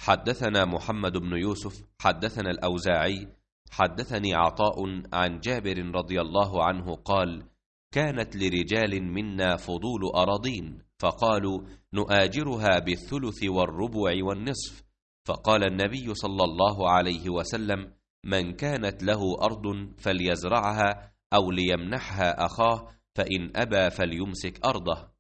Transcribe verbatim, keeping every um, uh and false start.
حدثنا محمد بن يوسف حدثنا الأوزاعي حدثني عطاء عن جابر رضي الله عنه قال: كانت لرجال منا فضول أراضين، فقالوا: نؤاجرها بالثلث والربع والنصف. فقال النبي صلى الله عليه وسلم: من كانت له أرض فليزرعها أو ليمنحها أخاه، فإن أبى فليمسك أرضه.